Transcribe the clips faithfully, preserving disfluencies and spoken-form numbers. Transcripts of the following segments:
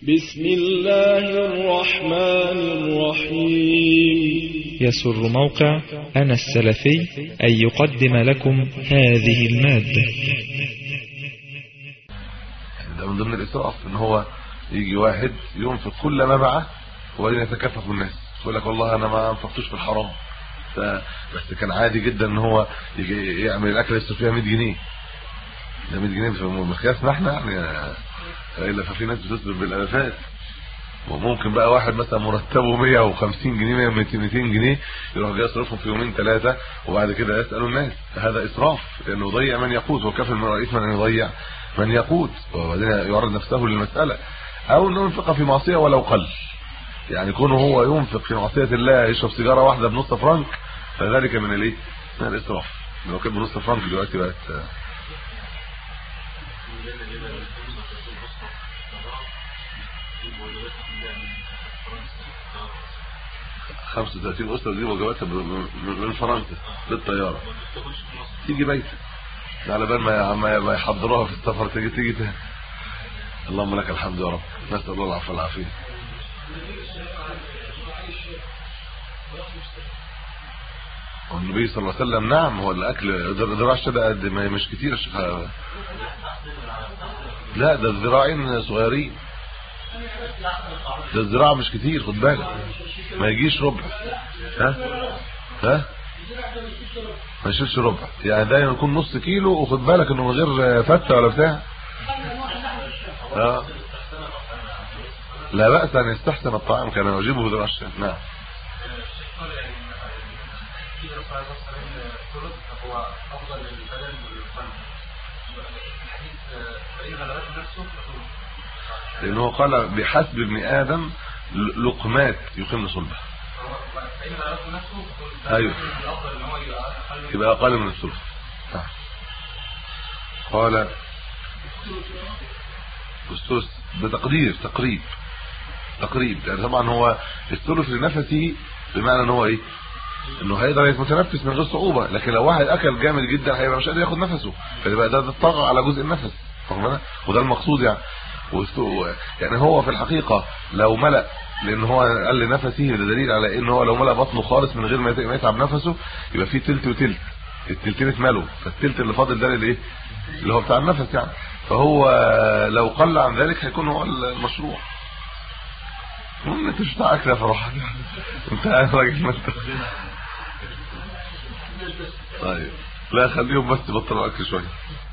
بسم الله الرحمن الرحيم. يسر موقع أنا السلفي أن يقدم لكم هذه المادة. ده من ضمن الإسراف إن هو يجي واحد ينفق كل ما معه وبعدين يتكفف الناس، يقول لك والله أنا ما انفقتوش في الحرام، بس كان عادي جدا إن هو يجي يعمل الأكل يصرف فيها مية جنيه. ده مية جنيه في مقياسنا احنا يعني، إلا ففي ناس بتصرف بالالافات. وممكن بقى واحد مثلا مرتبه مية وخمسين جنيه ميتين جنيه يروح جاي يصرفهم في يومين ثلاثه وبعد كده يسالوا الناس، فهذا اسراف لانه يضيع من يقوت، وكفى من رئيس من يضيع من يقوت، وبعدين يعرض نفسه للمساله. او انه ينفق في معصيه ولو قل، يعني كونه هو ينفق في معصيه الله، يشرب سيجاره واحده بنص فرنك، فذلك من الايه؟ من الاسراف. لو كان بنص فرنك دلوقتي بقت خمسة وثلاثين أسرة دي وجباتها من فرنسا بالطيارة، تيجي بيتك على بال ما ما يحضروها في السفر، تيجي تيجي تيجي. اللهم لك الحمد يا رب، نسأل الله العفو والعافية. والنبي صلى الله عليه وسلم نعم، هو الأكل ذراع الشدة قد ما مش كتير. لا ده الذراعين صغيرين، ده الذراع مش كتير، خد بالك ما يجيش ربع. ها ها ما يشيلش ربع، يعني ده يكون نص كيلو، وخد بالك انه من غير فته ولا بتاع. اه لا بأس ان يستحسن الطعام، كان يجيبه بذراع الشدة. نعم. هو افضل للبدن والقلب، لانه قال بحسب ابن ادم لقمات يقيم صلبه. ايوه يبقى اقل من الثلث. قال الثلث بتقدير تقريب تقريب يعني طبعا هو الثلث لنفسه، بمعنى ان هو ايه؟ انه هيقدر يتنفس من غير صعوبه، لكن لو واحد اكل جامد جدا هيبقى مش قادر ياخد نفسه، فيبقى ده الطاقه على جزء النفس، فاهمنا؟ وده المقصود يعني. يعني هو في الحقيقه لو ملأ، لان هو قال لنفسه، ده دليل على ان هو لو ملأ بطنه خالص من غير ما يتعب نفسه يبقى في تلت وتلت، التلتين اتملوا، فالتلت اللي فاضل ده الايه؟ اللي هو بتاع النفس يعني. فهو لو قل عن ذلك هيكون هو المشروع. المهم انت مش بتاع اكل يا فرحان، انت راجل ما انت. طيب لا خليهم بس بطلوا اكل شويه.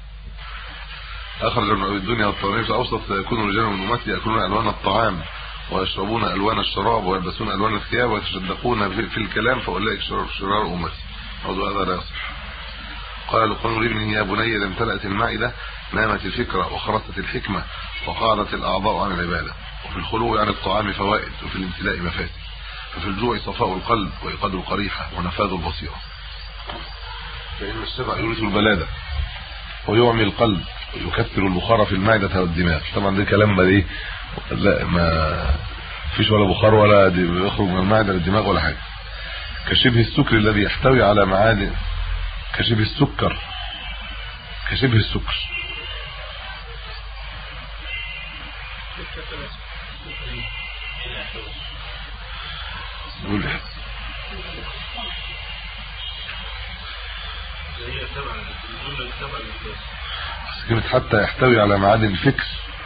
اخرج من الدنيا والطعام في اوسط سيكون الرجال من امتي ياكلون الوان الطعام ويشربون الوان الشراب ويلبسون الوان الثياب ويتشدقون في الكلام، فاولئك شرار امتي. موضوع هذا لا يصح. قال لقمان لابنه يا بني لم تلأت المائده نامت الفكره وخرست الحكمه وقعدت الاعضاء عن العباده، وفي الخلو عن الطعام فوائد وفي الامتلاء مفاسد، ففي الجوع صفاء القلب وإيقاظ القريحه ونفاذ البصيره، فإن الشبع يورث البلاده ويعمي القلب ويكثر البخار في المعده والدماغ. طبعا ده كلام ما ايه، لا ما فيش ولا بخار ولا يخرج من المعده للدماغ ولا حاجه. كشبه السكر الذي يحتوي على معادن، كشبه السكر كشبه السكر كلمة حتى يحتوي على معادن الفكر.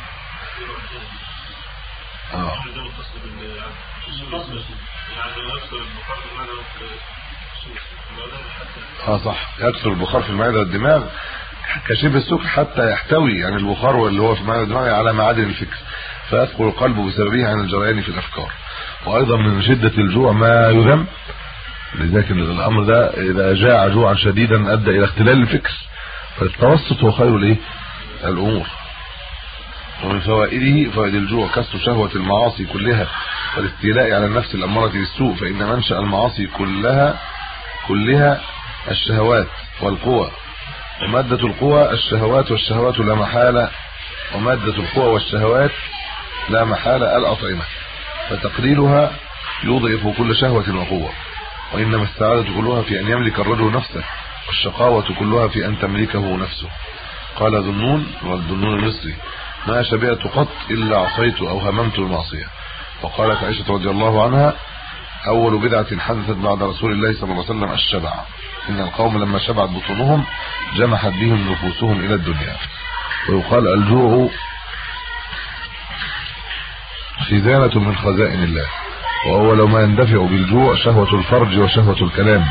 اه اه صح، يكثر البخار في المعده والدماغ. كشبه السكر حتى يحتوي يعني البخار اللي هو في المعده والدماغ على معادن الفكر، فيثقل القلب بسببه عن الجريان في الافكار. وايضا من شده الجوع ما يذم، لذلك الامر ده اذا جاع جوعا شديدا ادى الى اختلال الفكر، فالتوسط هو خير الايه؟ الامور. ومن فوائده فوائد الجوع كسر شهوه المعاصي كلها والاستيلاء على النفس الاماره بالسوء، فان منشأ المعاصي كلها كلها الشهوات والقوى، ومادة القوى الشهوات، والشهوات لا محالة ومادة القوى والشهوات لا محالة الأطعمة، فتقليلها يضعف كل شهوة وقوة. وإنما السعادة كلها في أن يملك الرجل نفسه، والشقاوة كلها في أن تملكه نفسه. قال ذنون والذنون المصري ما شبعت قط إلا عصيت أو هممت المعصية. وقالت عائشة رضي الله عنها أول بدعة حدثت بعد رسول الله صلى الله عليه وسلم الشبع، إن القوم لما شبعت بطونهم جمحت بهم نفوسهم إلى الدنيا. ويقال الجوع خزانة من خزائن الله، وأول ما يندفع بالجوع شهوة الفرج وشهوة الكلام،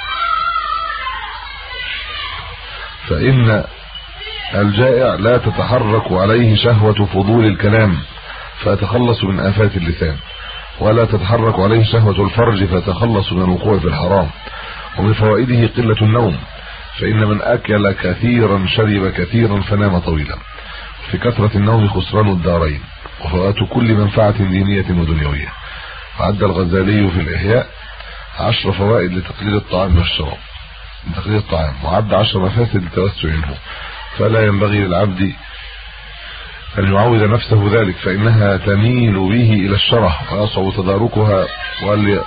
فإن الجائع لا تتحرك عليه شهوة فضول الكلام فيتخلص من آفات اللسان، ولا تتحرك عليه شهوة الفرج فيتخلص من الوقوع في الحرام. ومن فوائده قلة النوم، فإن من أكل كثيرا شرب كثيرا فنام طويلا. في كثرة النوم خسران الدارين وفوات كل منفعة دينية ودنيوية. وعد الغزالي في الإحياء عشر فوائد لتقليل الطعام والشراب، لتقليل الطعام، وعد عشر مفاسد للتوسع منه، فلا ينبغي للعبد أن يعود نفسه ذلك، فإنها تميل به إلى الشره ويصعب تداركها، ولي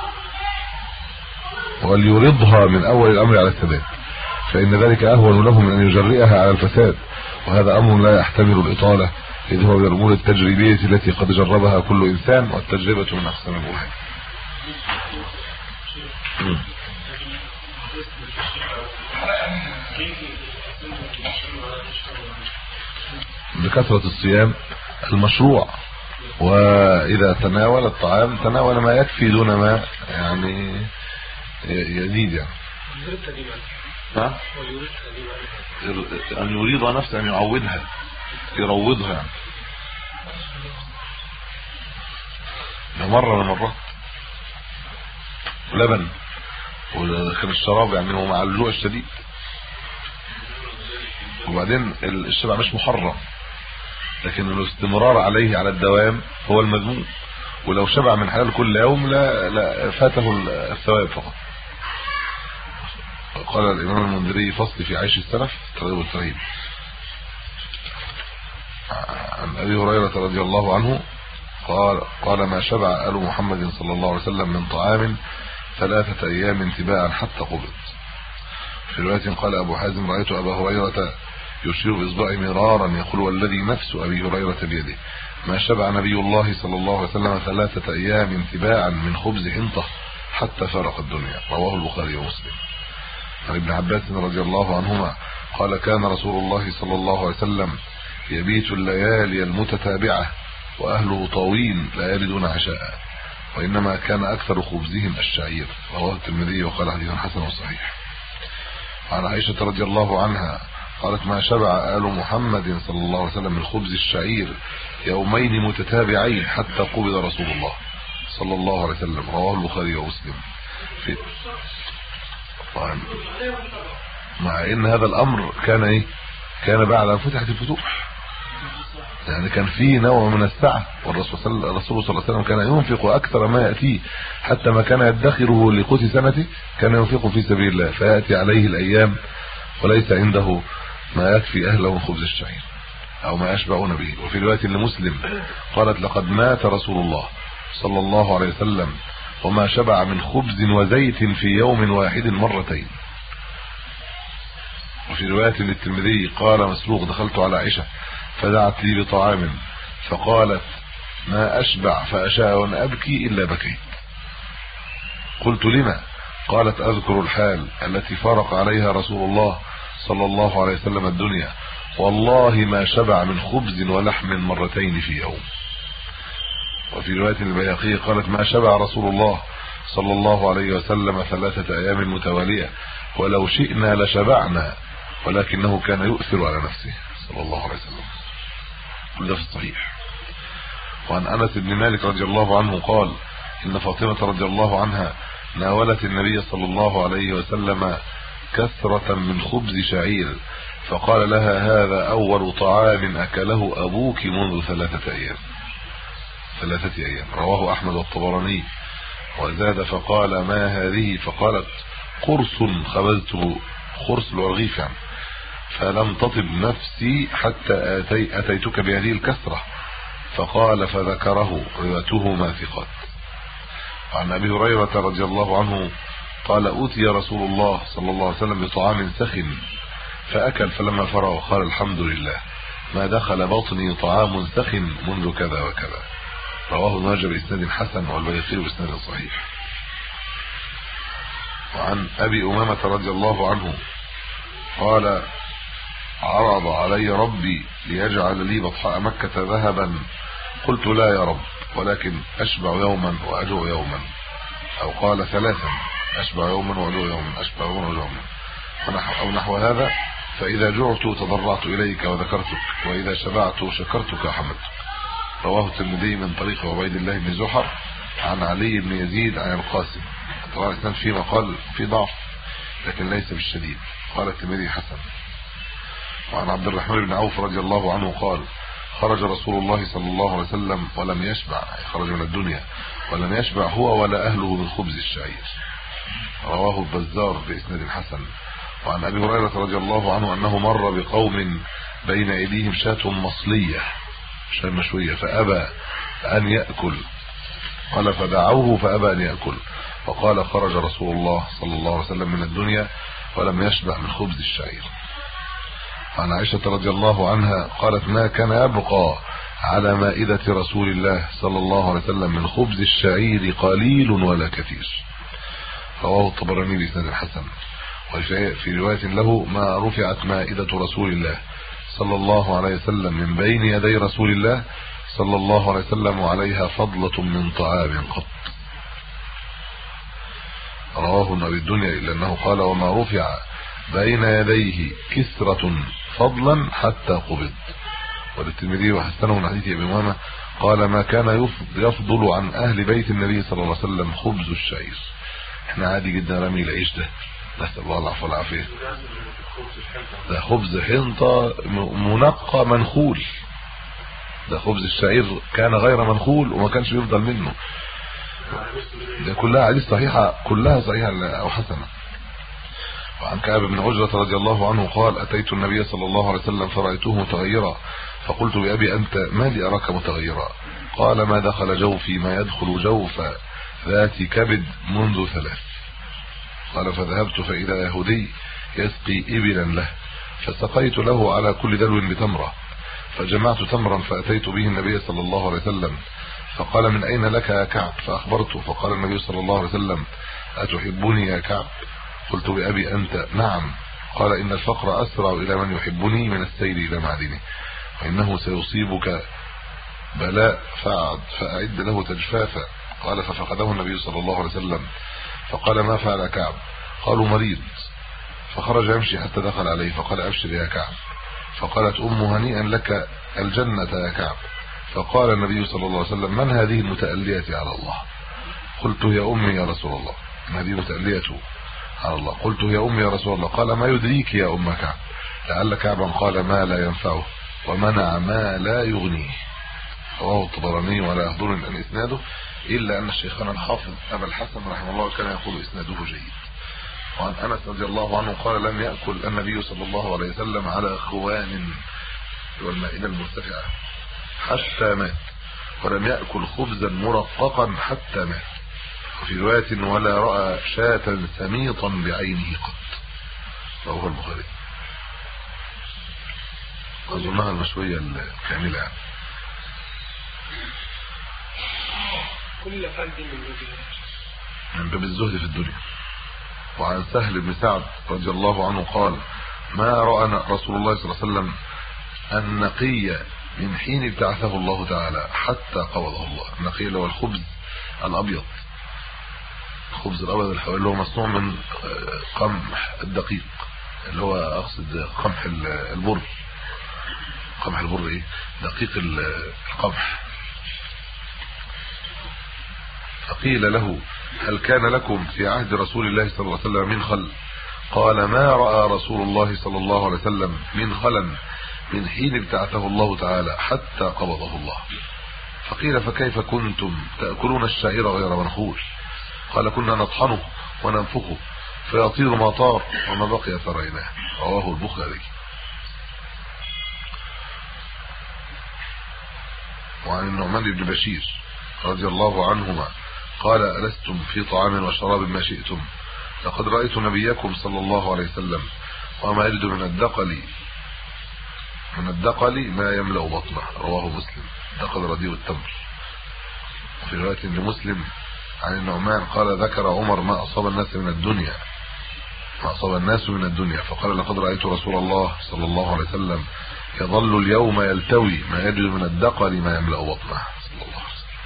وليرضها من أول الأمر على السداد، فإن ذلك أهون له من أن يجرئها على الفساد، وهذا أمر لا يحتمل الإطالة، إذ هو من الأمور التجريبية التي قد جربها كل إنسان، والتجربة من أحسن الأمور. بكثرة الصيام المشروع، وإذا تناول الطعام تناول ما يكفي دون ما يعني يزيد، يعني ها أن يريد نفسه، أن يعودها، يروضها. يعني مرة من المرات لبن ودخل الشراب، يعني هو مع الجوع الشديد، وبعدين الشبع مش محرم، لكن الاستمرار عليه على الدوام هو المذموم. ولو شبع من حلال كل يوم لا, لا فاته الثواب فقط. قال الإمام المنذري فصل في عيش السلف ترغيب الترهيب. عن أبي هريرة رضي الله عنه قال قال ما شبع آل محمد صلى الله عليه وسلم من طعام ثلاثة أيام تباعا حتى قبض. في رواية قال أبو حازم رأيت أبا هريرة يشير بإصبعه مرارا يقول والذي نفس أبي هريرة بيده ما شبع نبي الله صلى الله عليه وسلم ثلاثة أيام تباعا من خبز حنطة حتى فارق الدنيا. رواه البخاري ومسلم. عن ابن عباس رضي الله عنهما قال كان رسول الله صلى الله عليه وسلم يبيت الليالي المتتابعة وأهله طويل لا يردون عشاء، وإنما كان أكثر خبزهم الشعير. رواه الترمذي وقال حديث حسن وصحيح. عن عائشة رضي الله عنها قالت ما شبع آل محمد صلى الله عليه وسلم من خبز الشعير يومين متتابعين حتى قبض رسول الله صلى الله عليه وسلم. رواه البخاري ومسلم. في مع ان هذا الامر كان ايه كان بعد ان فتحت الفتوح، يعني كان فيه نوع من السعه، والرسول صلى الله عليه وسلم كان ينفق اكثر ما ياتيه، حتى ما كان يدخره لقوت سنته كان ينفق في سبيل الله، فياتي عليه الايام وليس عنده ما يكفي اهله من خبز الشعير او ما يشبعون به. وفي روايه لمسلم قالت لقد مات رسول الله صلى الله عليه وسلم وما شبع من خبز وزيت في يوم واحد مرتين. وفي روايه للترمذي قال مسروق دخلت على عائشه فدعت لي بطعام فقالت ما اشبع فاشاء ان ابكي الا بكيت. قلت لما؟ قالت اذكر الحال التي فرق عليها رسول الله صلى الله عليه وسلم الدنيا والله ما شبع من خبز ولحم مرتين في يوم. وفي روايه البيهقي قالت ما شبع رسول الله صلى الله عليه وسلم ثلاثه ايام متواليه ولو شئنا لشبعنا ولكنه كان يؤثر على نفسه صلى الله عليه وسلم. كل ده في الصحيح. وعن انس بن مالك رضي الله عنه قال ان فاطمه رضي الله عنها ناولت النبي صلى الله عليه وسلم كثرة من خبز شعير فقال لها هذا اول طعام اكله ابوك منذ ثلاثه ايام ثلاثه ايام. رواه احمد والطبراني. وزاد فقال ما هذه؟ فقالت قرص خبزته، خرص الرغيف يعني، فلم تطب نفسي حتى أتي اتيتك بهذه الكثرة. فقال فذكره روايتهما ثقات. عن ابي هريره رضي الله عنه قال اوتي رسول الله صلى الله عليه وسلم بطعام سخن فاكل فلما فرغ قال الحمد لله ما دخل بطني طعام سخن منذ كذا وكذا. رواه ابن ماجه بإسناد حسن والبيهقي بإسناد صحيح. وعن أبي أمامة رضي الله عنه قال عرض علي ربي ليجعل لي بطحاء مكة ذهبا، قلت لا يا رب، ولكن أشبع يوما وأجوع يوما، أو قال ثلاثا، أشبع يوما وأجوع يوما، أشبع يوما وأجوع يوما، أو نحو هذا. فإذا جعت تضرعت إليك وذكرتك، وإذا شبعت شكرتك وحمدتك. رواه الترمذي من طريق عبيد الله بن زحر عن علي بن يزيد عن القاسم. طبعا الإسناد فيه مقال في ضعف لكن ليس بالشديد. قال الترمذي حسن. وعن عبد الرحمن بن عوف رضي الله عنه قال خرج رسول الله صلى الله عليه وسلم ولم يشبع، خرج من الدنيا ولم يشبع هو ولا أهله من خبز الشعير. رواه البزار بإسناد حسن. وعن أبي هريرة رضي الله عنه أنه مر بقوم بين أيديهم شاة مصلية، شاة مشوية، فأبى أن يأكل، قال فدعوه فأبى أن يأكل، وقال خرج رسول الله صلى الله عليه وسلم من الدنيا ولم يشبع من خبز الشعير. عن عائشة رضي الله عنها قالت ما كان يبقى على مائدة رسول الله صلى الله عليه وسلم من خبز الشعير قليل ولا كثير. رواه الطبراني بإسناد حسن. وفي رواية له ما رفعت مائدة رسول الله صلى الله عليه وسلم من بين يدي رسول الله صلى الله عليه وسلم وعليها فضلة من طعام قط. رواه ابن أبي الدنيا إلا أنه قال وما رفع بين يديه كسرة فضلا حتى قبض. وللترمذي وحسنه من حديث ابي امامه قال ما كان يفضل عن اهل بيت النبي صلى الله عليه وسلم خبز الشعير. احنا عادي جدا رمي العيش ده، نسال الله العفو والعافيه، ده خبز حنطه منقى منخول، ده خبز الشعير كان غير منخول وما كانش يفضل منه. ده كلها حديث صحيحه، كلها صحيحه او حسنه. وعن كعب بن عجرة رضي الله عنه قال أتيت النبي صلى الله عليه وسلم فرأيته متغيرا، فقلت بأبي أنت ما لي أراك متغيرا؟ قال ما دخل جوفي ما يدخل جوف ذات كبد منذ ثلاث. قال فذهبت فإذا يهودي يسقي إبلا له، فسقيت له على كل دلو بتمرة، فجمعت تمرا فأتيت به النبي صلى الله عليه وسلم، فقال من أين لك يا كعب؟ فأخبرته، فقال النبي صلى الله عليه وسلم أتحبني يا كعب؟ قلت بأبي أنت نعم. قال إن الفقر أسرع إلى من يحبني من السير إلى معدنه، وإنه سيصيبك بلاء فأعد فأعد له تجفافا. قال ففقده النبي صلى الله عليه وسلم، فقال ما فعل كعب؟ قالوا مريض. فخرج يمشي حتى دخل عليه فقال أبشر يا كعب. فقالت أم هنيئا لك الجنة يا كعب. فقال النبي صلى الله عليه وسلم من هذه المتألية على الله؟ قلت هي أمي يا رسول الله. هذه متألية على الله. قلت هي أمي يا رسول الله. قال ما يدريك يا أم كعب؟ لعل كعبا قال ما لا ينفعه ومنع ما لا يغنيه. رواه الطبراني ولا يحضرني أن إسناده، إلا أن الشيخان الحافظ أبا الحسن رحمه الله كان يقول إسناده جيد. وعن أنس رضي الله عنه قال لم يأكل النبي صلى الله عليه وسلم على خوان والمائدة المرتفعة حتى مات، ولم يأكل خبزا مرققا حتى مات. وفي رواية ولا رأى شاة سميطا بعينه قط. رواه البخاري. أظنها المشوية الكاملة يعني. كل فرد من من باب الزهد في الدنيا. وعن سهل بن سعد رضي الله عنه قال ما رأى رسول الله صلى الله عليه وسلم النقي من حين ابتعثه الله تعالى حتى قبضه الله. النقي اللي هو الخبز الأبيض، الخبز الأبيض اللي هو مصنوع من قمح الدقيق، اللي هو أقصد قمح البر. قمح البر إيه؟ دقيق القمح. فقيل له هل كان لكم في عهد رسول الله صلى الله عليه وسلم من خل؟ قال ما رأى رسول الله صلى الله عليه وسلم من خلا من حين ابتعثه الله تعالى حتى قبضه الله. فقيل فكيف كنتم تأكلون الشعير غير منخول؟ قال كنا نطحنه وننفخه فيطير ما طار وما بقي فريناه. رواه البخاري. وعن النعمان بن بشير رضي الله عنهما قال ألستم في طعام وشراب ما شئتم؟ لقد رأيت نبيكم صلى الله عليه وسلم وما يجد من الدقل من الدقل ما يملأ بطنه، رواه مسلم. دقل رديء التمر. في رواية لمسلم عن النعمان قال ذكر عمر ما أصاب الناس من الدنيا ما أصاب الناس من الدنيا فقال لقد رأيت رسول الله صلى الله عليه وسلم يظل اليوم يلتوي ما يجد من الدقل ما يملأ بطنه صلى الله عليه وسلم.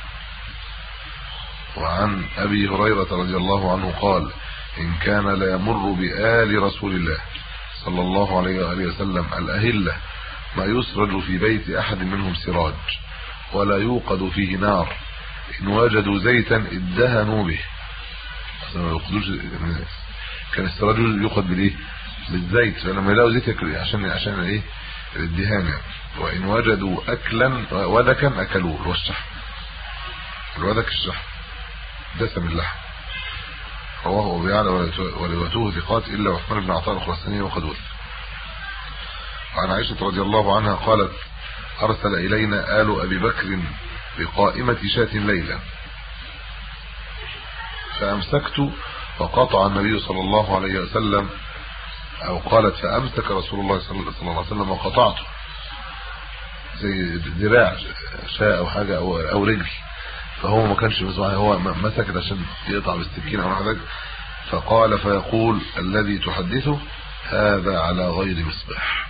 وعن أبي هريرة رضي الله عنه قال إن كان لا يمر بآل رسول الله صلى الله عليه وآله وسلم الأهلة ما يسرج في بيت أحد منهم سراج ولا يوقد فيه نار إن وجدوا زيتا ادهنوا به. كان السراج يوقد بالايه؟ بالزيت، فلما يلاقوا زيت عشان عشان ايه؟ الدهان يعني. وإن وجدوا أكلا ودكا أكلوه، هو الشحم، الودك الشحم دسم اللحم. رواه أبو يعلى ولواتوه ثقات إلا عثمان بن عطاء الخراساني وقد وثق. وعن عائشة رضي الله عنها قالت أرسل إلينا آل أبي بكر بقائمة شاة ليلا فأمسكت وقطع النبي صلى الله عليه وسلم، أو قالت فأمسك رسول الله صلى الله عليه وسلم وقطعته زي ذراع شاة أو حاجة أو, أو رجل، فهو ما كانش مسموع، هو مسكت عشان يقطع بالسكينة أو حاجة، فقال فيقول الذي تحدثه هذا على غير مصباح.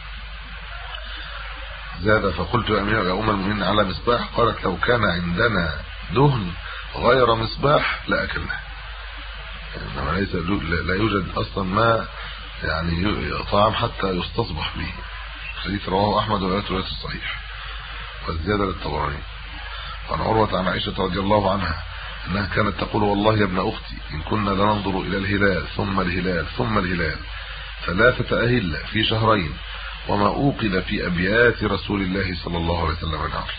زاد فقلت يا أمير يا أم المؤمنين على مصباح؟ قالت لو كان عندنا دهن غير مصباح لأكلناه. إنما ليس لا يوجد أصلا ما يعني طعام حتى يستصبح به. حديث رواه أحمد وغيره رواية الصحيح والزيادة للطبراني. وعن عروة عن عائشة رضي الله عنها أنها كانت تقول والله يا ابن أختي إن كنا لننظر إلى الهلال ثم الهلال ثم الهلال ثلاثة أهلة في شهرين وما أوقد في أبيات رسول الله صلى الله عليه وسلم نار.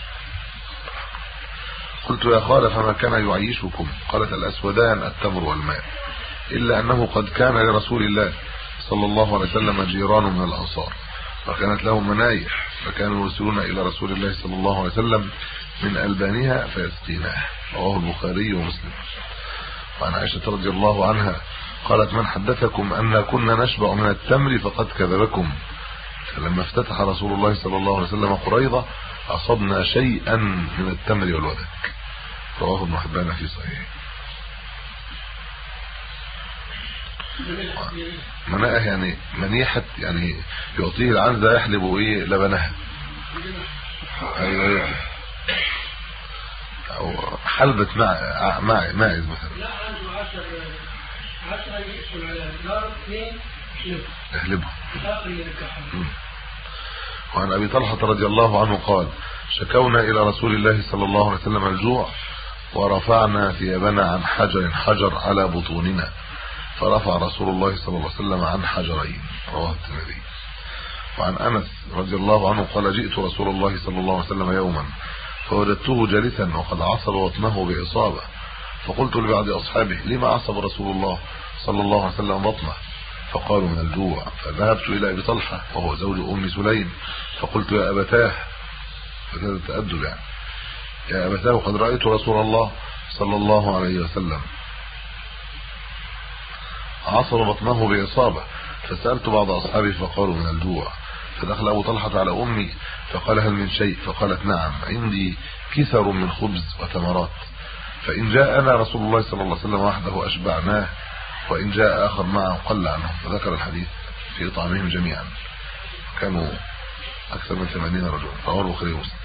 قلت يا خالة فما كان يعيشكم؟ قالت الأسودان التمر والماء، إلا أنه قد كان لرسول الله صلى الله عليه وسلم جيران من الأنصار وكانت لهم منايح فكانوا يرسلون إلى رسول الله صلى الله عليه وسلم من ألبانها فيسقيناه. رواه البخاري ومسلم. وعن عائشة رضي الله عنها قالت من حدثكم أن كنا نشبع من التمر فقد كذبكم، فلما افتتح رسول الله صلى الله عليه وسلم قريظة أصبنا شيئا من التمر والودك. رواه ابن حبان في صحيحه. مناء يعني منيحة يعني يعطيه العنزة يحلب ايه لبنها، ايوه او حلبة مع مع ماعز مثلا. لا عنده عشر عشر يقسم على النار اثنين يحلبه. يحلبه. وعن ابي طلحة رضي الله عنه قال شكونا الى رسول الله صلى الله عليه وسلم الجوع ورفعنا ثيابنا عن حجر حجر على بطوننا فرفع رسول الله صلى الله عليه وسلم عن حجرين. رواه الترمذي. وعن انس رضي الله عنه قال جئت رسول الله صلى الله عليه وسلم يوما فوجدته جالسا وقد عصب بطنه بعصابه فقلت لبعض اصحابه لما عصب رسول الله صلى الله عليه وسلم بطنه؟ فقالوا من الجوع. فذهبت الى ابي طلحه وهو زوج ام سليم فقلت يا ابتاه، فهذا التأدب يعني، يا ابتاه قد رايت رسول الله صلى الله عليه وسلم عصر بطنه بعصابه، فسألت بعض اصحابي فقالوا من الجوع. فدخل ابو طلحة على امي فقال هل من شيء؟ فقالت نعم عندي كثر من خبز وتمرات، فان جاءنا رسول الله صلى الله عليه وسلم وحده اشبعناه وان جاء اخر معه قل عنه. فذكر الحديث في طعامهم جميعا، كانوا اكثر من ثمانين رجلا. رواه البخاري ومسلم.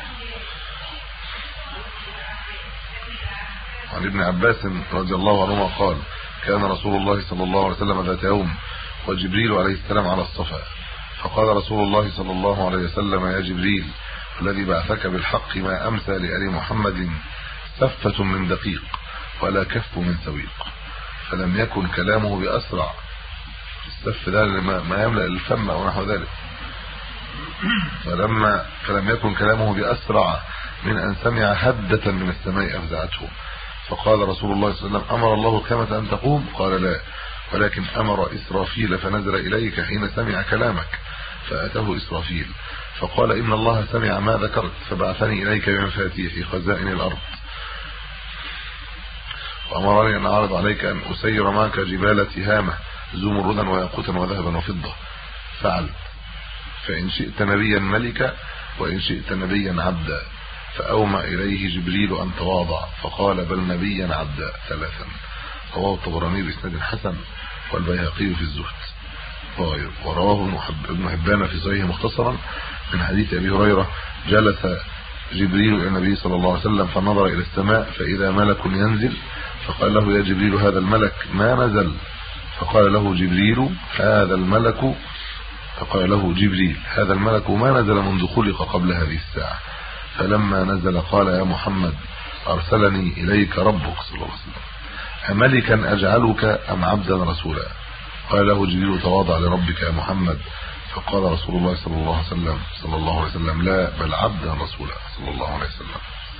عن ابن عباس رضي الله عنهما قال كان رسول الله صلى الله عليه وسلم ذات يوم وجبريل عليه السلام على الصفا فقال رسول الله صلى الله عليه وسلم يا جبريل الذي بعثك بالحق ما امسى لآل محمد سفة من دقيق ولا كف من سويق. فلم يكن كلامه بأسرع، السف ده ما يملأ الفم او نحو ذلك، فلما فلم يكن كلامه بأسرع من أن سمع هدة من السماء أفزعته. فقال رسول الله صلى الله عليه وسلم أمر الله الكامة أن تقوم؟ قال لا، ولكن أمر إسرافيل فنزل إليك حين سمع كلامك فأتاه إسرافيل فقال إن الله سمع ما ذكرت فبعثني إليك بمفاتيح خزائن الأرض وأمرني أن أعرض عليك أن أسير معك جبال تهامة زمردا وياقوتا وذهبا وفضة. فعل فإن شئت نبيا ملكا وإن شئت نبيا عبدا. فأومى إليه جبريل أن تواضع فقال بل نبيا عبدا ثلاثا. رواه الطبراني بإسناد حسن والبيهقي في الزهد. ورواه ابن حبان في صحيحه مختصرا من حديث أبي هريرة جلس جبريل إلى النبي صلى الله عليه وسلم فنظر إلى السماء فإذا ملك ينزل فقال له يا جبريل هذا الملك ما نزل؟ فقال له جبريل هذا الملك فقال له جبريل هذا الملك ما نزل منذ خلق قبل هذه الساعة. فلما نزل قال يا محمد أرسلني إليك ربك صلى الله عليه وسلم أملكا أجعلك أم عبدا رسولا؟ قال له جبريل تواضع لربك يا محمد. فقال رسول الله صلى الله عليه وسلم صلى الله عليه وسلم لا بل عبدا رسولا صلى الله عليه وسلم.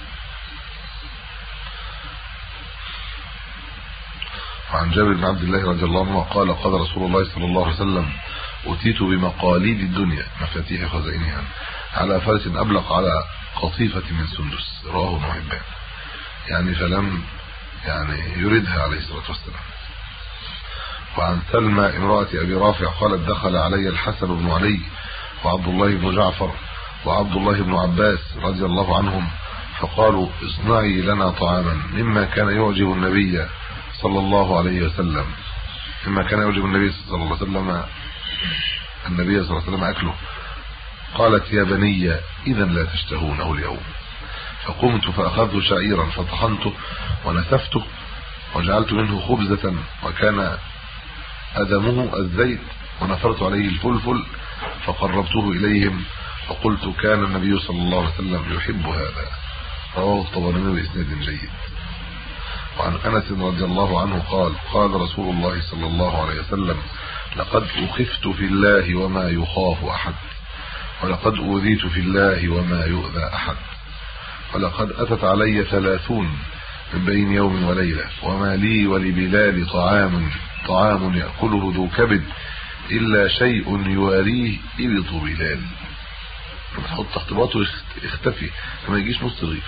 وعن جابر بن عبد الله رضي الله عنه قال قال رسول الله صلى الله عليه وسلم أتيت بمقاليد الدنيا مفاتيح خزائنها على فرس أبلق على قطيفة من سندس. رواه ابن حبان. يعني فلم يعني يردها عليه الصلاة والسلام. وعن سلمى امرأة أبي رافع قالت دخل علي الحسن بن علي وعبد الله بن جعفر وعبد الله بن عباس رضي الله عنهم فقالوا اصنعي لنا طعاما مما كان يعجب النبي صلى الله عليه وسلم مما كان يعجب النبي صلى الله عليه وسلم النبي صلى الله عليه وسلم أكله. قالت يا بني إذا لا تشتهونه اليوم. فقمت فأخذت شعيرا فطحنته ونسفته وجعلت منه خبزة وكان أدمه الزيت ونفرت عليه الفلفل فقربته إليهم فقلت كان النبي صلى الله عليه وسلم يحب هذا. رواه الطبراني بإسناد جيد. وعن أنس رضي الله عنه قال قال رسول الله صلى الله عليه وسلم لقد أخفت في الله وما يخاف أحد ولقد أوذيت في الله وما يؤذى أحد ولقد أتت علي ثلاثون من بين يوم وليلة وما لي ولبلال طعام طعام يأكله ذو كبد إلا شيء يواريه إبط بلال. تحط تحت باطه اختفي فما يجيش نص رغيف.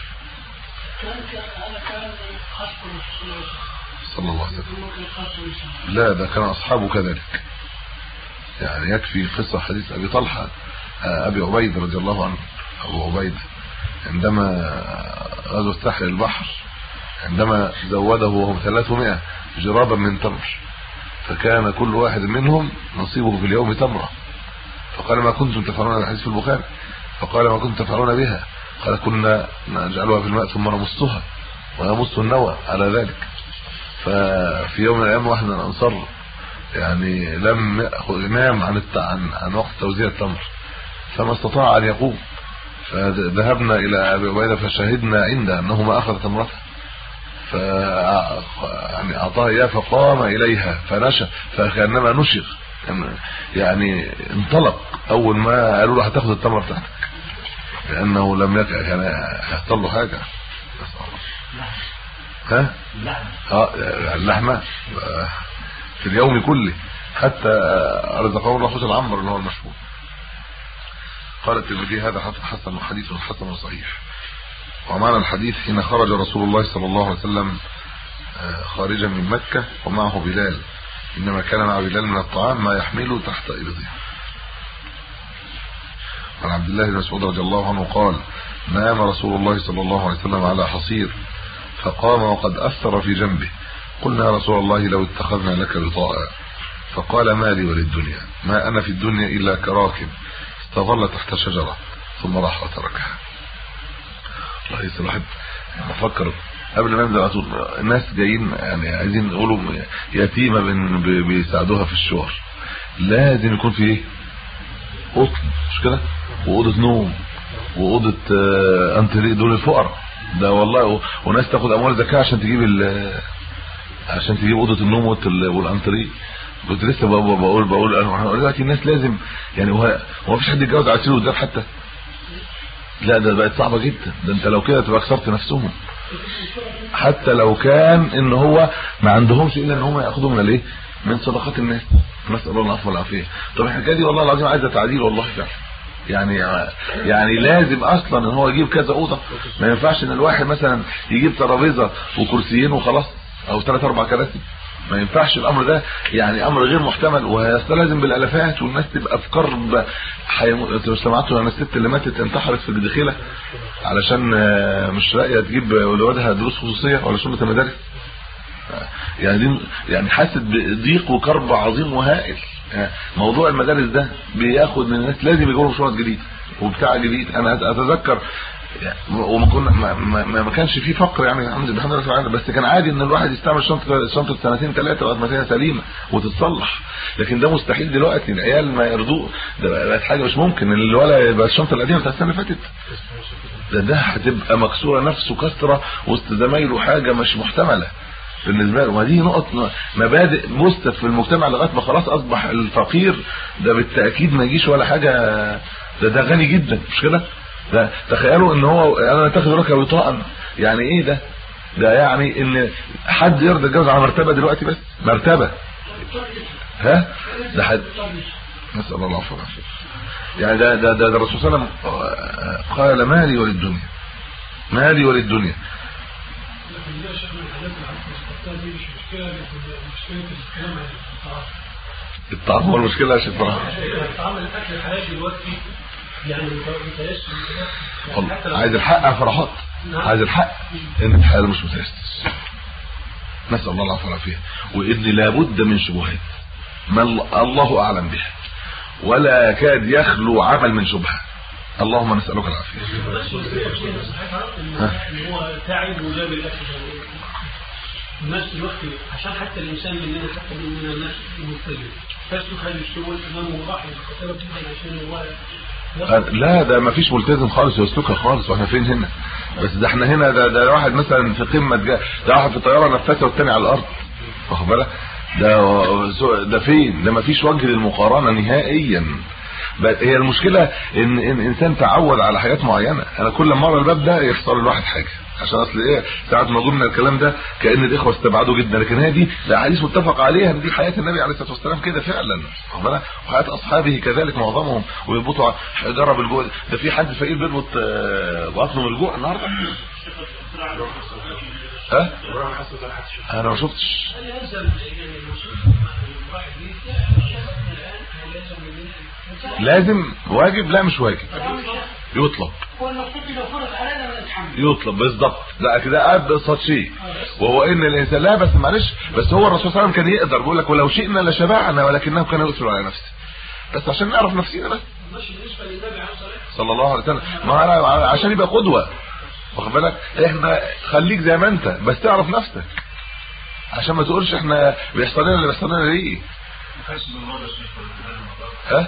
صلى الله عليه وسلم. لا ده كان أصحابه كذلك. يعني يكفي قصة حديث أبي طلحة أبي عبيد رضي الله عنه أبو عبيد عندما غزو ساحل البحر عندما زوده وهم ثلاثمائة جرابا من تمر فكان كل واحد منهم نصيبه في اليوم تمرة. فقال ما كنتم تفعلون الحديث في البخاري فقال ما كنتم تفعلون بها؟ قال كنا نجعلها في الماء ثم نمصها ونمص النوى على ذلك. ففي يوم من الايام واحد من الانصار يعني لم ياخذ امام عن عن, عن وقت توزيع التمر فما استطاع ان يقوم فذهبنا الى ابي عبيده فشهدنا عنده انه ما اخذ تمرته ف يعني اعطاه اياه فقام اليها فنشى فكانما نشق يعني انطلق اول ما قالوا له هتاخد التمره بتاعتك لانه لم يكن يعني هيحصل له حاجه. ها اه اللحمه في اليوم كله حتى رزقه الله خبز العنبر اللي هو المشهور. قال الترمذي هذا حسن حديث حسن صحيح. ومعنى الحديث حين خرج رسول الله صلى الله عليه وسلم خارجا من مكة ومعه بلال إنما كان مع بلال من الطعام ما يحمله تحت إبطه. عن عبد الله بن مسعود رضي الله عنه قال نام رسول الله صلى الله عليه وسلم على حصير فقام وقد أثر في جنبه قلنا يا رسول الله لو اتخذنا لك بطاء فقال ما لي وللدنيا ما أنا في الدنيا إلا كراكب استظل تحت شجرة ثم راح وتركها. الله يسمح افكر قبل ما انزل اطول الناس جايين يعني عايزين يقولوا يتيمه بيساعدوها في الشغل لازم يكون في ايه قطن مش كده واوضه نوم واوضه انتري دول الفقراء ده والله وناس تاخد اموال زكاه عشان تجيب عشان تجيب اوضه النوم والانتري. كنت لسه بقول بقول انا دلوقتي الناس لازم يعني هو هو مفيش حد يتجوز على سرير وزاد حتى لا ده بقت صعبه جدا. ده انت لو كده تبقى كسرت نفسهم حتى لو كان ان هو ما عندهمش الا ان هم ياخذوا من الايه من صدقات الناس نسال الله العفو والعافيه. طب الحكايه دي والله العظيم عايزه تعديل والله فعلا يعني يعني لازم اصلا ان هو يجيب كذا اوضه. ما ينفعش ان الواحد مثلا يجيب ترابيزه وكرسيين وخلاص او ثلاث اربع كراسي ما ينفعش الامر ده، يعني امر غير محتمل وهيستلزم بالالافات والناس تبقى في كرب. حيم... سمعتوا عن الست اللي ماتت انتحرت في الدخيله علشان مش لاقيه تجيب لاولادها دروس خصوصيه ولا شغله المدارس، يعني دي يعني حاسه بضيق وكرب عظيم وهائل. موضوع المدارس ده بياخد من الناس لازم يجيبوا شنط جديد وبتاع جديد. انا اتذكر وما كنا ما, ما, ما كانش فيه فقر يعني الحمد لله، بس كان عادي ان الواحد يستعمل شنطه شنطه سنتين ثلاثه وقت ما هي سليمه وتتصلح، لكن ده مستحيل دلوقتي. العيال ما يرضوه، ده بقت حاجه مش ممكن ان الولد يبقى الشنطه القديمه بتاعت السنه اللي فاتت. ده ده هتبقى مكسوره نفسه كسره وسط زمايله، حاجه مش محتمله بالنسبه له. ودي نقط مبادئ بوستت في المجتمع لغايه ما خلاص اصبح الفقير ده بالتاكيد ما يجيش ولا حاجه، ده ده غني جدا، مش كده؟ ده تخيلوا ان هو انا اتخذ لك وطاء، يعني ايه ده؟ ده يعني ان حد يرضى يتجوز على مرتبه دلوقتي، بس مرتبه، ها ده حد نسال الله العفو والعافيه. يعني ده ده ده الرسول صلى الله عليه وسلم قال مالي وللدنيا، مالي وللدنيا. الطعام هو المشكله يا شيخ طه. طعام الاكل الحياتي دلوقتي يعني والله عايز الحق يا فرحات، عايز الحق ان الحياه مش متيسر، نسال الله العفو والعافيه. وان لابد من شبهات ما الله اعلم بها، ولا كاد يخلو عمل من شبهه، اللهم نسالك العافيه. هو تعب وجاب الاكل الناس دلوقتي عشان حتى الانسان مننا حتى من الناس المتجه فاسلك هذا الشغل امامه راح يتقتل عشان هو لا ده ما فيش ملتزم خالص يسلكها خالص. واحنا فين هنا؟ بس ده احنا هنا ده ده واحد مثلا في قمه، ده واحد في طياره نفسه والثاني على الارض، واخد بالك؟ ده ده فين؟ ده ما فيش وجه للمقارنه نهائيا. هي المشكله ان ان انسان تعود على حاجات معينه. انا كل مره الباب ده يحصل الواحد حاجه، عشان اصل ايه ساعات ما قلنا الكلام ده كأن الاخوه استبعدوا جدا، لكن هي دي ده حديث متفق عليها، دي حياه النبي عليه الصلاه والسلام كده فعلا، وحياه اصحابه كذلك معظمهم، ويربطوا حجره بالجوع. ده في حد فقير بيربط بطنه من الجوع النهارده؟ ها انا ما شفتش. لازم واجب؟ لا مش واجب، يطلب يطلب بالضبط. ده كده ابسط شيء، وهو ان الانسان لا بس معلش، بس هو الرسول صلى الله عليه وسلم كان يقدر بيقول لك ولو شئنا لشبعنا ولكنه كان يؤثر على نفسه، بس عشان نعرف نفسنا بس صلى الله عليه وسلم. ما عشان يبقى قدوه، واخد بالك؟ احنا خليك زي ما انت بس تعرف نفسك، عشان ما تقولش احنا بيحصل لنا اللي بيحصل لنا ليه. ها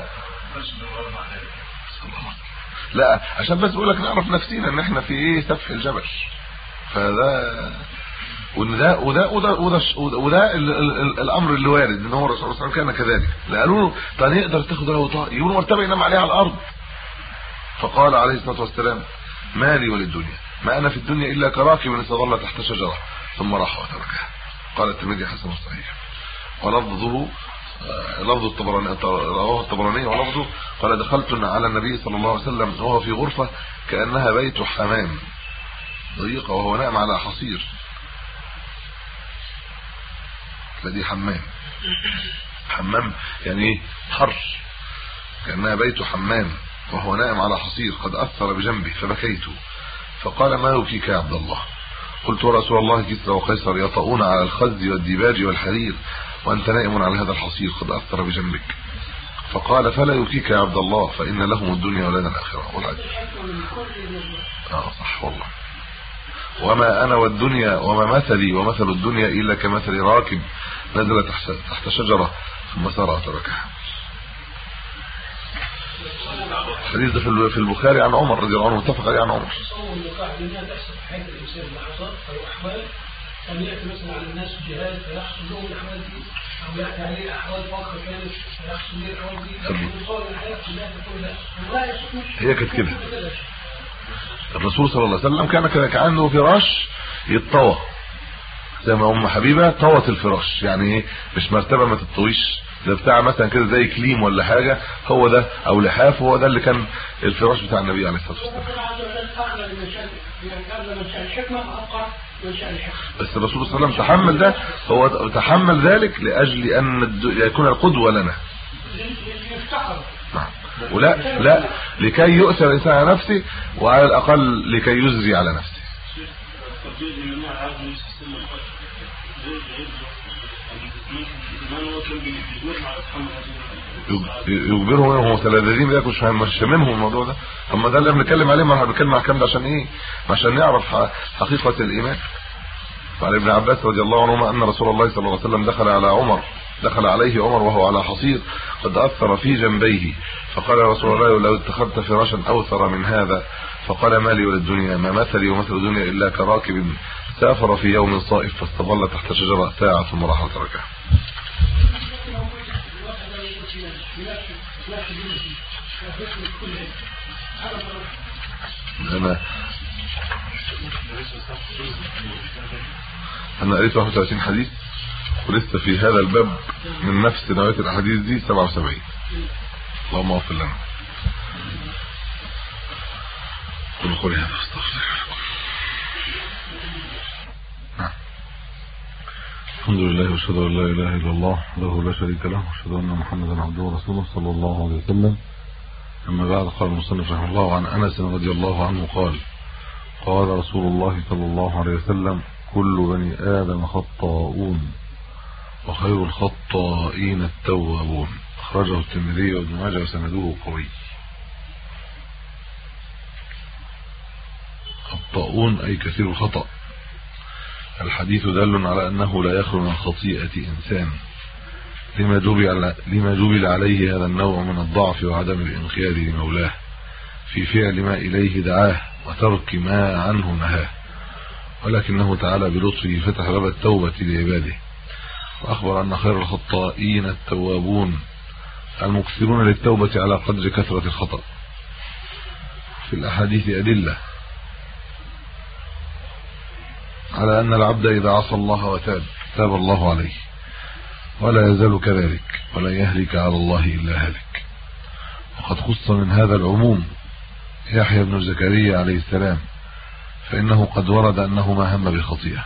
لا عشان بس بقول لك نعرف نفسينا ان احنا في ايه سفح الجبل. فده وده وده وده وده, وده الامر اللي وارد ان هو الرسول صلى الله عليه وسلم كان كذلك. قالوا له طب نقدر تاخد له وطاء؟ يقولوا مرتبه ينام عليها على الارض. فقال عليه الصلاه والسلام مالي وللدنيا، ما انا في الدنيا الا كراكب استظل تحت شجره ثم راح وتركها. قال الترمذي حسن صحيح. ولفظه لفظ الطبراني رواه الطبراني ولفظه قال دخلت على النبي صلى الله عليه وسلم وهو في غرفه كانها بيت حمام ضيقه وهو نائم على حصير. فدي حمام، حمام يعني ايه؟ حر، كانها بيت حمام وهو نائم على حصير قد اثر بجنبي فبكيت. فقال ما يبكيك يا عبد الله؟ قلت رسول الله كسرى وقيصر يطؤون على الخز والديباج والحرير وانت نائم على هذا الحصير قد اثر بجنبك. فقال فلا يبكيك يا عبد الله فان لهم الدنيا ولنا الاخره. والعجب اه صح والله. وما انا والدنيا وما مثلي ومثل الدنيا الا كمثل راكب نزل تحت شجره ثم سار وتركها. حديث ده في البخاري عن عمر رضي الله عنه متفق عليه عن عمر. أن يأتي مثلا على الناس جهاز فيحصل لهم الأحوال دي، أو يأتي عليه أحوال فقر كانت فيحصل لهم الأحوال دي، يصور الحياة كلها تكون هي كانت كده. الرسول صلى الله عليه وسلم كان كده، كان عنده فراش يتطوى زي ما أم حبيبة طوت الفراش، يعني ايه؟ مش مرتبة ما تطويش، ده بتاع مثلا كده زي كليم ولا حاجه، هو ده او لحاف، هو ده اللي كان الفراش بتاع النبي عليه الصلاه والسلام. بس الرسول صلى الله عليه وسلم تحمل ده، هو تحمل ذلك لاجل ان يكون القدوه لنا. ولا لا لكي يؤثر الانسان على نفسه، وعلى الاقل لكي يجزي على نفسه. يجبرهم انهم متلذذين بياكلوا مش مش منهم الموضوع ده. اما ده اللي بنتكلم عليه، ما احنا بنتكلم على الكلام ده عشان ايه؟ عشان نعرف حقيقه الايمان. قال ابن عباس رضي الله عنهما ان رسول الله صلى الله عليه وسلم دخل على عمر دخل عليه عمر وهو على حصير قد اثر في جنبيه، فقال يا رسول الله لو اتخذت فراشا اوثر من هذا، فقال ما لي وللدنيا، ما مثلي ومثل الدنيا الا كراكب سافر في يوم صائف فاستظل تحت شجره ساعه ثم راح تركها. انا انا قريت واحد وثلاثين حديث، ولسه في هذا الباب من نفس نوعيه الاحاديث دي سبعة وسبعين. اللهم اغفر لنا. قل قولي هذا استغفر لكم. الحمد لله واشهد ان لا اله الا الله وحده لا شريك له، واشهد ان محمدا عبده ورسوله صلى الله عليه وسلم. اما بعد، قال المصنف رحمه الله عن انس رضي الله عنه قال قال رسول الله صلى الله عليه وسلم كل بني ادم خطاؤون وخير الخطائين التوابون، اخرجه الترمذي وابن ماجه وسنده قوي. خطاؤون اي كثير الخطأ. الحديث دل على انه لا يخلو من خطيئة انسان، لما جبل لما جبل عليه هذا النوع من الضعف وعدم الانقياد لمولاه في فعل ما اليه دعاه وترك ما عنه نهاه، ولكنه تعالى بلطفه فتح باب التوبة لعباده، واخبر ان خير الخطائين التوابون المكثرون للتوبة على قدر كثرة الخطأ. في الاحاديث ادلة على ان العبد اذا عصى الله وتاب تاب الله عليه، ولا يزال كذلك، ولا يهلك على الله الا هلك. وقد خص من هذا العموم يحيى بن زكريا عليه السلام، فانه قد ورد انه ما هم بخطيئة.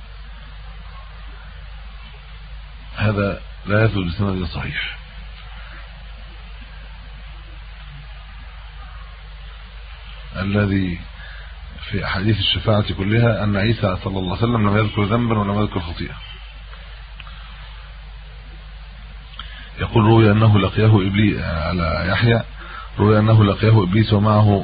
هذا لا يثبت بسند صحيح. الذي في احاديث الشفاعة كلها ان عيسى صلى الله عليه وسلم لم يذكر ذنبا ولم يذكر خطيئة. يقول روي انه لقيه ابليس على يحيى، روي انه لقيه ابليس ومعه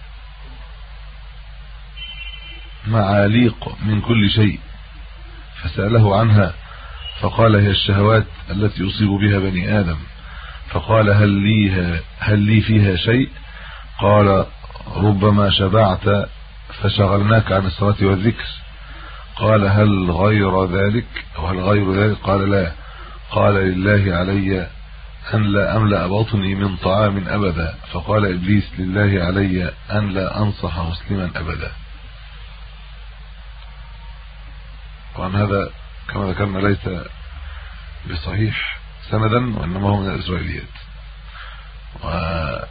معاليق من كل شيء، فسأله عنها فقال هي الشهوات التي يصيب بها بني آدم، فقال هل لي هل لي فيها شيء؟ قال ربما شبعت فشغلناك عن الصلاة والذكر. قال هل غير ذلك او هل غير ذلك؟ قال لا. قال لله علي ان لا املأ بطني من طعام ابدا. فقال ابليس لله علي ان لا انصح مسلما ابدا. وعن هذا كما ذكرنا ليس بصحيح سندا، وانما هو من الاسرائيليات. وفي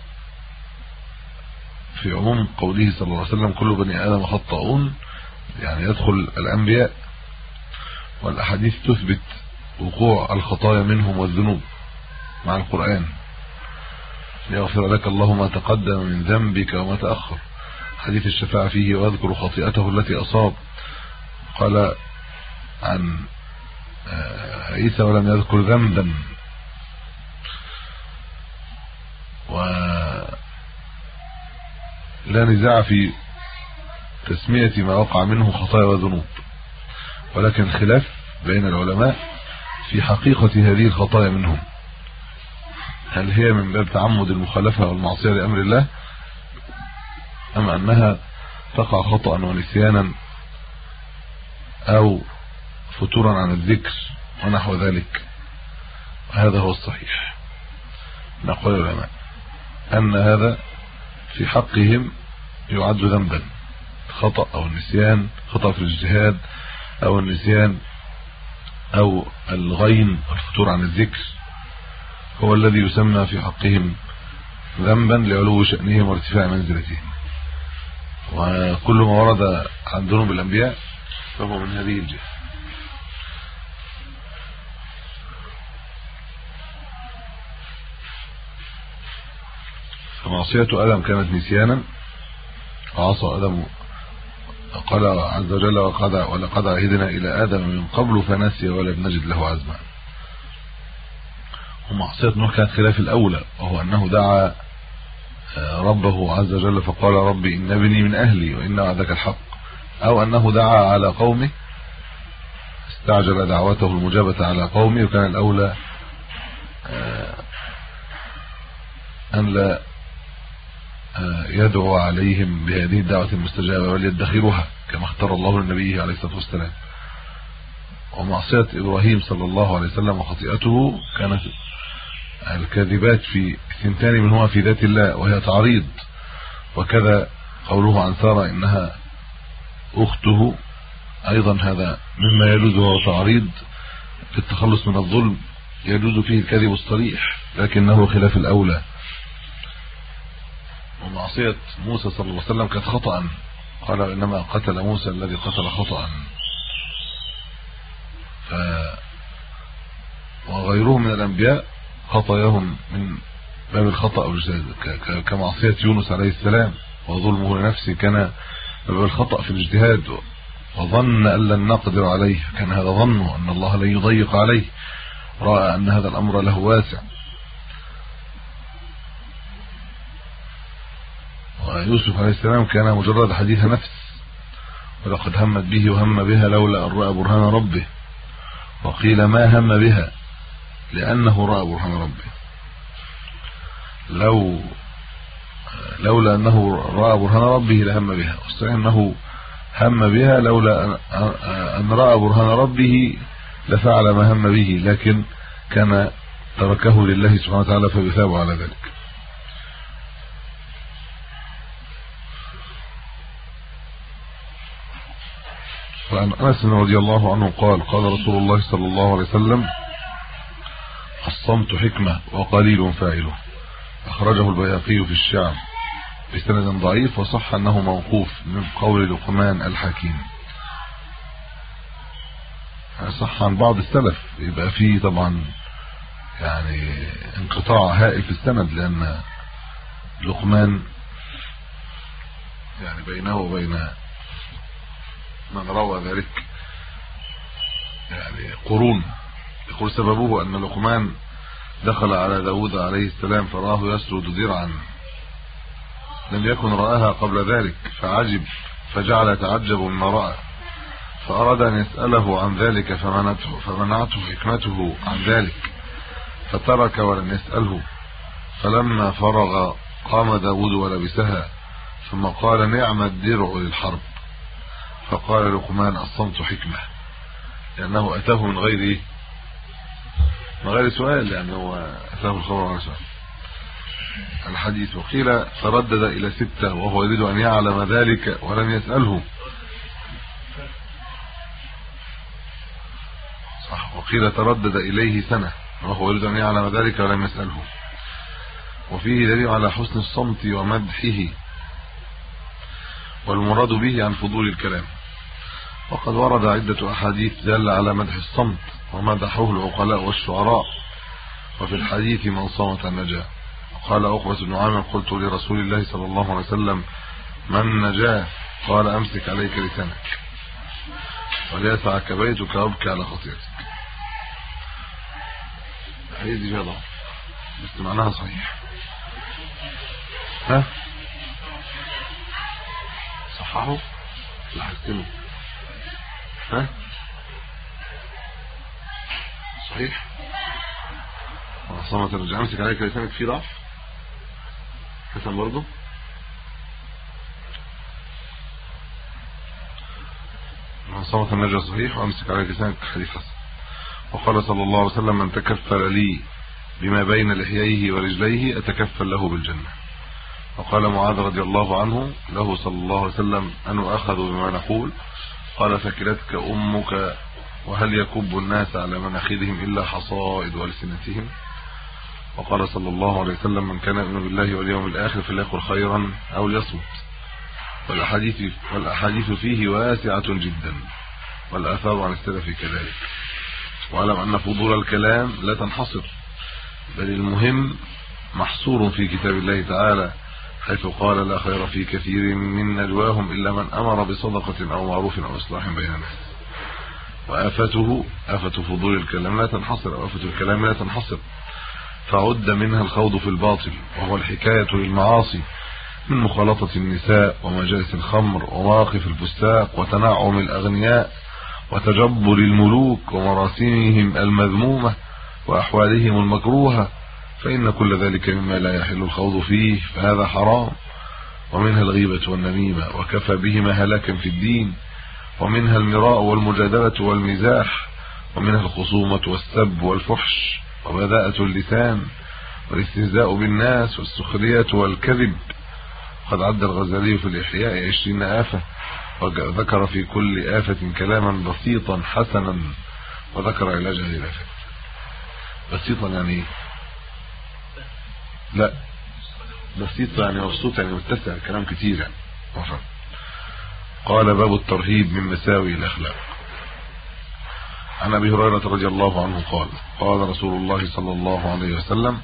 عموم قوله صلى الله عليه وسلم كل بني ادم خطاؤون، يعني يدخل الانبياء، والاحاديث تثبت وقوع الخطايا منهم والذنوب مع القرآن. ليغفر لك الله ما تقدم من ذنبك وما تأخر، حديث الشفاعة فيه ويذكر خطيئته التي أصاب. قال عن عيسى ولم يذكر ذنبا، ولا نزاع في تسمية ما وقع منه خطايا وذنوب، ولكن خلاف بين العلماء في حقيقة هذه الخطايا منهم، هل هي من باب تعمد المخالفة والمعصية لأمر الله، أم أنها تقع خطأ ونسيانا أو فتورا عن الذكر ونحو ذلك. هذا هو الصحيح. نقول العلماء أن هذا في حقهم يعد ذنبا، خطأ أو النسيان، خطأ في الاجتهاد أو النسيان أو الغين والفتور عن الذكر، هو الذي يسمى في حقهم ذنبا لعلو شأنهم وارتفاع منزلتهم. وكل ما ورد عن ذنوب الأنبياء فهو من هذه الجهة. فمعصية آدم كانت نسيانا، وعصى آدم قال عز وجل وقد ولقد عهدنا إلى آدم من قبل فنسي ولم نجد له عزما. ومعصية نوح كانت خلاف الأولى، وهو أنه دعا ربه عز وجل فقال ربي إن ابني من أهلي وإن وعدك الحق، أو أنه دعا على قومه استعجل دعوته المجابة على قومه، وكان الأولى أن لا يدعو عليهم بهذه الدعوة المستجابة بل يدخرها كما اختار الله لنبيه عليه الصلاة والسلام. ومعصية إبراهيم صلى الله عليه وسلم وخطيئته كانت الكاذبات في ثنتان منهما في ذات الله وهي تعريض، وكذا قوله عن سارة إنها أخته أيضا هذا مما يجوز وهو تعريض في التخلص من الظلم، يجوز فيه الكذب الصريح لكنه خلاف الأولى. ومعصية موسى صلى الله عليه وسلم كانت خطأ، قال إنما قتل موسى الذي قتل خطأ. ف وغيره من الأنبياء خطاياهم من باب الخطأ كمعصية يونس عليه السلام وظلمه لنفسه كان باب الخطأ في الاجتهاد، وظن أن لن نقدر عليه كان هذا ظنه أن الله لن يضيق عليه، رأى أن هذا الأمر له واسع. ويوسف عليه السلام كان مجرد حديث نفس، ولقد همت به وهم بها لولا أن رأى برهان ربه، وقيل ما هم بها لأنه رأى برهان ربه. لو لولا أنه رأى برهان ربه لهم بها، والصحيح أنه هم بها لولا أن رأى برهان ربه لفعل ما هم به، لكن كان تركه لله سبحانه وتعالى فيثاب على ذلك. وعن أنس رضي الله عنه قال قال رسول الله صلى الله عليه وسلم الصمت حكمة وقليل فاعله، أخرجه البيهقي في الشعب بسند ضعيف، وصح أنه موقوف من قول لقمان الحكيم. صح عن بعض السلف، يبقى فيه طبعا يعني انقطاع هائل في السند، لأن لقمان يعني بينه وبين من روى ذلك يعني قرون. يقول سببه أن لقمان دخل على داود عليه السلام فراه يسرد درعا لم يكن رآها قبل ذلك، فعجب فجعل يتعجب مما رأى، فأراد أن يسأله عن ذلك فمنعته, فمنعته حكمته عن ذلك، فترك ولم يسأله. فلما فرغ قام داود ولبسها، ثم قال نعم الدرع للحرب. فقال لقمان الصمت حكمة، لأنه أتاه من غير من غير سؤال، لأنه أتاه الخبر على سؤال الحديث. وقيل تردد إلى ستة وهو يريد أن يعلم ذلك ولم يسأله، صح. وقيل تردد إليه سنة وهو يريد أن يعلم ذلك ولم يسأله. وفيه دليل على حسن الصمت ومدحه، والمراد به عن فضول الكلام. وقد ورد عدة أحاديث دل على مدح الصمت ومدحه العقلاء والشعراء. وفي الحديث من صمت نجا. قال عقبة بن عامر قلت لرسول الله صلى الله عليه وسلم من نجا؟ قال أمسك عليك لسانك وليسعك بيتك وابكي على خطيئتك. الحديث دي جاء بس معناها صحيح. ها صححه لا حسنه. ها صحيح. صمت الرجال امسك عليك لسانك في ضعف حسن برضه. صمت النجا صحيح، وامسك عليك لسانك حديث حسن. وقال صلى الله عليه وسلم من تكفل لي بما بين لحييه ورجليه اتكفل له بالجنة. وقال معاذ رضي الله عنه له صلى الله عليه وسلم أن أخذوا بما نقول؟ قال فكلتك أمك وهل يكب الناس على مناخذهم إلا حصائد ألسنتهم. وقال صلى الله عليه وسلم من كان يؤمن بالله واليوم الآخر فليقل خيرا أو ليصمت. والأحاديث, والأحاديث فيه واسعة جدا والآثار عن السلف كذلك. واعلم أن فضول الكلام لا تنحصر، بل المهم محصور في كتاب الله تعالى، حيث قال لا خير في كثير من نجواهم إلا من أمر بصدقة أو معروف أو إصلاح بين الناس. وآفته آفة فضول الكلام لا تنحصر، أو آفة الكلام لا تنحصر، فعد منها الخوض في الباطل، وهو الحكاية للمعاصي من مخالطة النساء ومجالس الخمر ومواقف الفساق وتنعم الأغنياء وتجبر الملوك ومراسمهم المذمومة وأحوالهم المكروهة، فإن كل ذلك مما لا يحل الخوض فيه، فهذا حرام. ومنها الغيبة والنميمة وكفى بهما هلاكا في الدين، ومنها المراء والمجادلة والمزاح، ومنها الخصومة والسب والفحش وبذاءة اللسان والاستهزاء بالناس والسخرية والكذب. قد عد الغزالي في الإحياء عشرين آفة، وذكر في كل آفة كلاما بسيطا حسنا، وذكر علاج هذه الآفة. بسيطا يعني لا بسيطا يعني مبسوط يعني متسع، كلام كتير يعني. قال باب الترهيب من مساوي الأخلاق. عن أبي هريرة رضي الله عنه قال قال رسول الله صلى الله عليه وسلم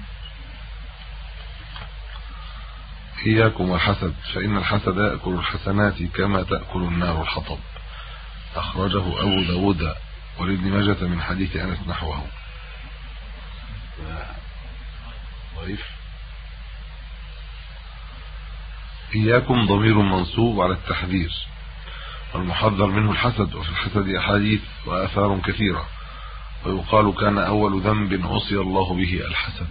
إياكم والحسد فإن الحسد يأكل الحسنات كما تأكل النار الحطب. أخرجه أبو داود ولابن ماجة من حديث أنس نحوه. ضعيف. إياكم ضمير منصوب على التحذير، والمحذر منه الحسد، وفي الحسد أحاديث وآثار كثيرة، ويقال كان أول ذنب عصي الله به الحسد.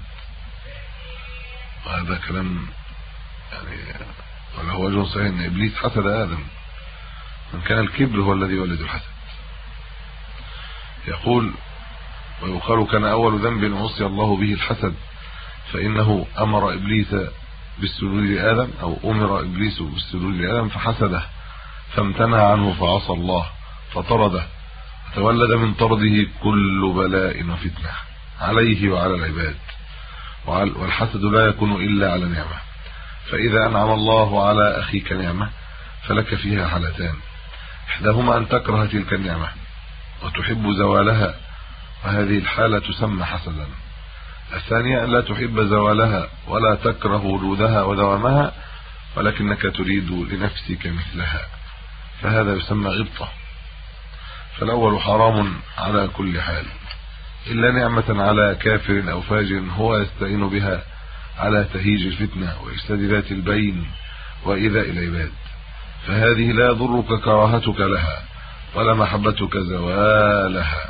وهذا كلام يعني وله وجه صحيح ان ابليس حسد ادم، من كان الكبر هو الذي ولد الحسد. يقول ويقال كان اول ذنب عصي الله به الحسد، فانه امر ابليس بالسجود لادم، او امر ابليس بالسجود لادم فحسده فامتنع عنه فعصى الله فطرده، فتولد من طرده كل بلاء وفتنه عليه وعلى العباد. والحسد لا يكون الا على نعمه، فإذا أنعم الله على أخيك نعمة فلك فيها حالتان، إحداهما أن تكره تلك النعمة وتحب زوالها، وهذه الحالة تسمى حسدا. الثانية أن لا تحب زوالها ولا تكره وجودها ودوامها، ولكنك تريد لنفسك مثلها، فهذا يسمى غبطة. فالأول حرام على كل حال، إلا نعمة على كافر أو فاجر هو يستعين بها على تهيج الفتنة وإفساد ذات البين وإيذاء العباد، فهذه لا يضرك كراهتك لها ولا محبتك زوالها،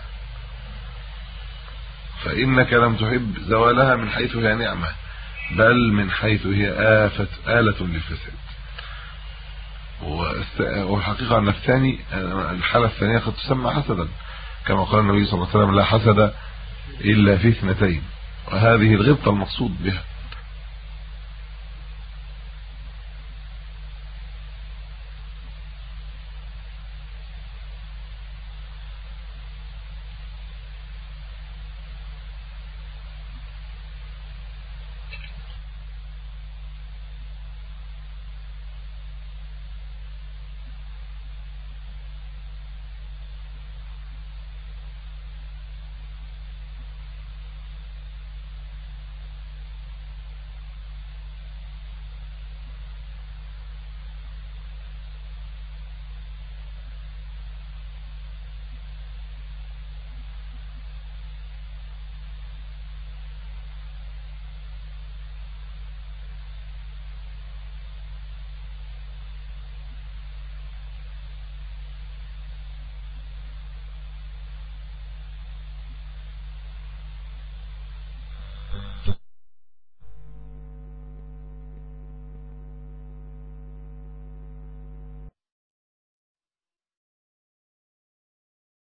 فإنك لم تحب زوالها من حيث هي نعمة، بل من حيث هي آفة آلة للفساد. والحقيقة أن الثاني الحالة الثانية قد تسمى حسدا، كما قال النبي صلى الله عليه وسلم لا حسد إلا في اثنتين، وهذه الغبطة المقصود بها.